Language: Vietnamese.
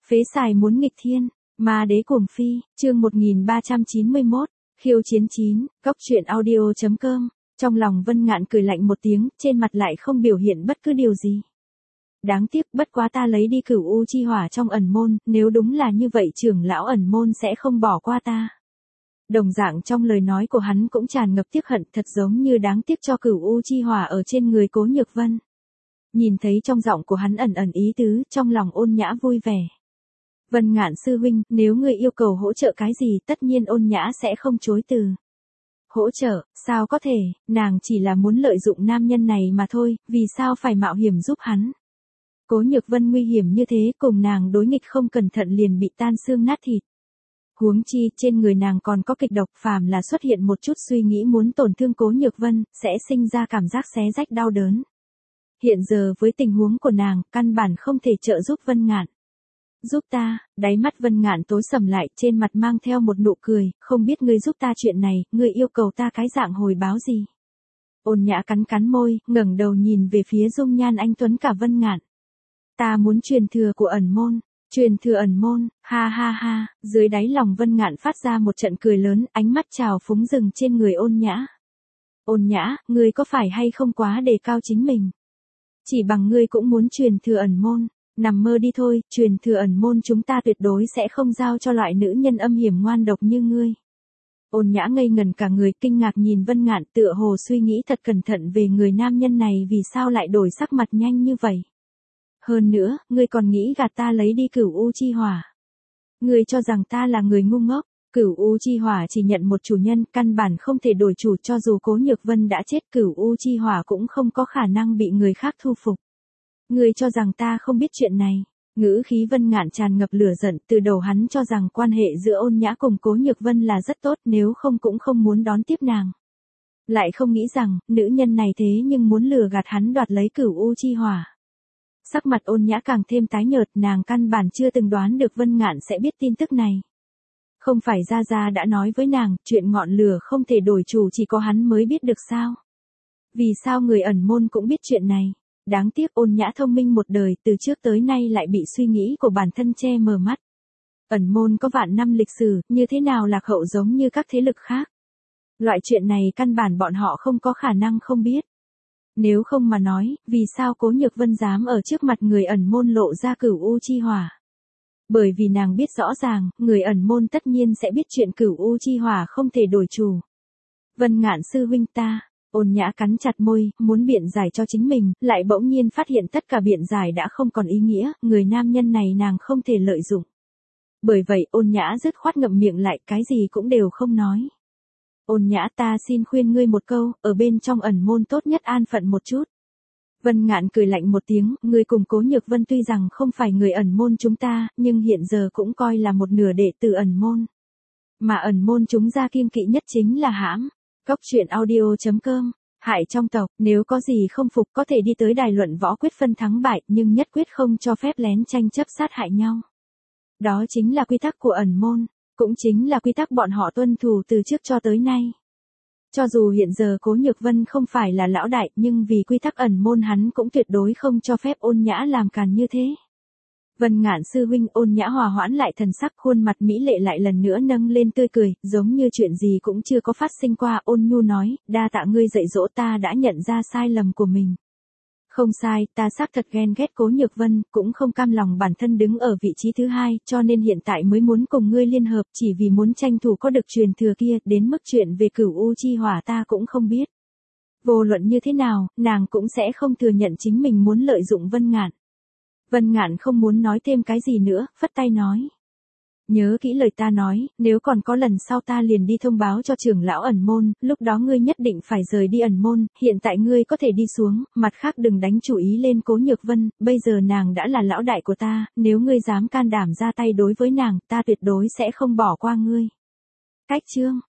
Phế xài muốn nghịch thiên, ma đế cuồng phi, chương 1391, khiêu chiến 9, góc truyện audio.com. Trong lòng Vân Ngạn cười lạnh một tiếng, trên mặt lại không biểu hiện bất cứ điều gì. Đáng tiếc, bất quá ta lấy đi Cửu U chi hỏa trong ẩn môn, nếu đúng là như vậy trưởng lão ẩn môn sẽ không bỏ qua ta. Đồng dạng trong lời nói của hắn cũng tràn ngập tiếc hận, thật giống như đáng tiếc cho Cửu U chi hỏa ở trên người Cố Nhược Vân. Nhìn thấy trong giọng của hắn ẩn ẩn ý tứ, trong lòng Ôn Nhã vui vẻ. Vân Ngạn sư huynh, nếu ngươi yêu cầu hỗ trợ cái gì, tất nhiên Ôn Nhã sẽ không chối từ. Hỗ trợ, sao có thể, nàng chỉ là muốn lợi dụng nam nhân này mà thôi, vì sao phải mạo hiểm giúp hắn. Cố Nhược Vân nguy hiểm như thế, cùng nàng đối nghịch không cẩn thận liền bị tan xương nát thịt. Huống chi, trên người nàng còn có kịch độc, phàm là xuất hiện một chút suy nghĩ muốn tổn thương Cố Nhược Vân, sẽ sinh ra cảm giác xé rách đau đớn. Hiện giờ với tình huống của nàng, căn bản không thể trợ giúp Vân Ngạn. Giúp ta, đáy mắt Vân Ngạn tối sầm lại, trên mặt mang theo một nụ cười, không biết ngươi giúp ta chuyện này, ngươi yêu cầu ta cái dạng hồi báo gì. Ôn Nhã cắn cắn môi, ngẩng đầu nhìn về phía dung nhan anh tuấn cả Vân Ngạn. Ta muốn truyền thừa của ẩn môn. Truyền thừa ẩn môn, ha ha ha, dưới đáy lòng Vân Ngạn phát ra một trận cười lớn, ánh mắt trào phúng rừng trên người Ôn Nhã. Ôn Nhã, ngươi có phải hay không quá đề cao chính mình? Chỉ bằng ngươi cũng muốn truyền thừa ẩn môn, nằm mơ đi thôi, truyền thừa ẩn môn chúng ta tuyệt đối sẽ không giao cho loại nữ nhân âm hiểm ngoan độc như ngươi. Ôn Nhã ngây ngẩn cả người, kinh ngạc nhìn Vân Ngạn, tựa hồ suy nghĩ thật cẩn thận về người nam nhân này vì sao lại đổi sắc mặt nhanh như vậy. Hơn nữa, ngươi còn nghĩ gạt ta lấy đi Cửu U chi hỏa. Ngươi cho rằng ta là người ngu ngốc, Cửu U chi hỏa chỉ nhận một chủ nhân, căn bản không thể đổi chủ, cho dù Cố Nhược Vân đã chết, Cửu U chi hỏa cũng không có khả năng bị người khác thu phục. Ngươi cho rằng ta không biết chuyện này. Ngữ khí Vân Ngạn tràn ngập lửa giận, từ đầu hắn cho rằng quan hệ giữa Ôn Nhã cùng Cố Nhược Vân là rất tốt, nếu không cũng không muốn đón tiếp nàng. Lại không nghĩ rằng, nữ nhân này thế nhưng muốn lừa gạt hắn đoạt lấy Cửu U chi hỏa. Sắc mặt Ôn Nhã càng thêm tái nhợt, nàng căn bản chưa từng đoán được Vân Ngạn sẽ biết tin tức này. Không phải Gia Gia đã nói với nàng, chuyện ngọn lửa không thể đổi chủ chỉ có hắn mới biết được sao? Vì sao người ẩn môn cũng biết chuyện này? Đáng tiếc Ôn Nhã thông minh một đời, từ trước tới nay lại bị suy nghĩ của bản thân che mờ mắt. Ẩn môn có vạn năm lịch sử, như thế nào lạc hậu giống như các thế lực khác? Loại chuyện này căn bản bọn họ không có khả năng không biết. Nếu không mà nói, vì sao Cố Nhược Vân dám ở trước mặt người ẩn môn lộ ra Cửu U chi hỏa? Bởi vì nàng biết rõ ràng, người ẩn môn tất nhiên sẽ biết chuyện Cửu U chi hỏa không thể đổi chủ. Vân Ngạn sư huynh ta, Ôn Nhã cắn chặt môi, muốn biện giải cho chính mình, lại bỗng nhiên phát hiện tất cả biện giải đã không còn ý nghĩa, người nam nhân này nàng không thể lợi dụng. Bởi vậy Ôn Nhã dứt khoát ngậm miệng lại, cái gì cũng đều không nói. Ôn Nhã, ta xin khuyên ngươi một câu, ở bên trong ẩn môn tốt nhất an phận một chút. Vân Ngạn cười lạnh một tiếng, ngươi cùng Cố Nhược Vân tuy rằng không phải người ẩn môn chúng ta, nhưng hiện giờ cũng coi là một nửa đệ tử ẩn môn. Mà ẩn môn chúng ra kiêng kỵ nhất chính là hãm. Góc truyện audio.com. Hại trong tộc, nếu có gì không phục có thể đi tới đài luận võ quyết phân thắng bại, nhưng nhất quyết không cho phép lén tranh chấp sát hại nhau. Đó chính là quy tắc của ẩn môn, cũng chính là quy tắc bọn họ tuân thủ từ trước cho tới nay. Cho dù hiện giờ Cố Nhược Vân không phải là lão đại, nhưng vì quy tắc ẩn môn hắn cũng tuyệt đối không cho phép Ôn Nhã làm càn như thế. Vân Ngạn sư huynh, Ôn Nhã hòa hoãn lại thần sắc, khuôn mặt mỹ lệ lại lần nữa nâng lên tươi cười, giống như chuyện gì cũng chưa có phát sinh qua. Ôn nhu nói, đa tạ ngươi dạy dỗ, ta đã nhận ra sai lầm của mình. Không sai, ta xác thật ghen ghét Cố Nhược Vân, cũng không cam lòng bản thân đứng ở vị trí thứ hai, cho nên hiện tại mới muốn cùng ngươi liên hợp, chỉ vì muốn tranh thủ có được truyền thừa kia, đến mức chuyện về Cửu U chi hỏa ta cũng không biết. Vô luận như thế nào, nàng cũng sẽ không thừa nhận chính mình muốn lợi dụng Vân Ngạn. Vân Ngạn không muốn nói thêm cái gì nữa, phất tay nói. Nhớ kỹ lời ta nói, nếu còn có lần sau ta liền đi thông báo cho trưởng lão ẩn môn, lúc đó ngươi nhất định phải rời đi ẩn môn, hiện tại ngươi có thể đi xuống, mặt khác đừng đánh chủ ý lên Cố Nhược Vân, bây giờ nàng đã là lão đại của ta, nếu ngươi dám can đảm ra tay đối với nàng, ta tuyệt đối sẽ không bỏ qua ngươi. Cách chương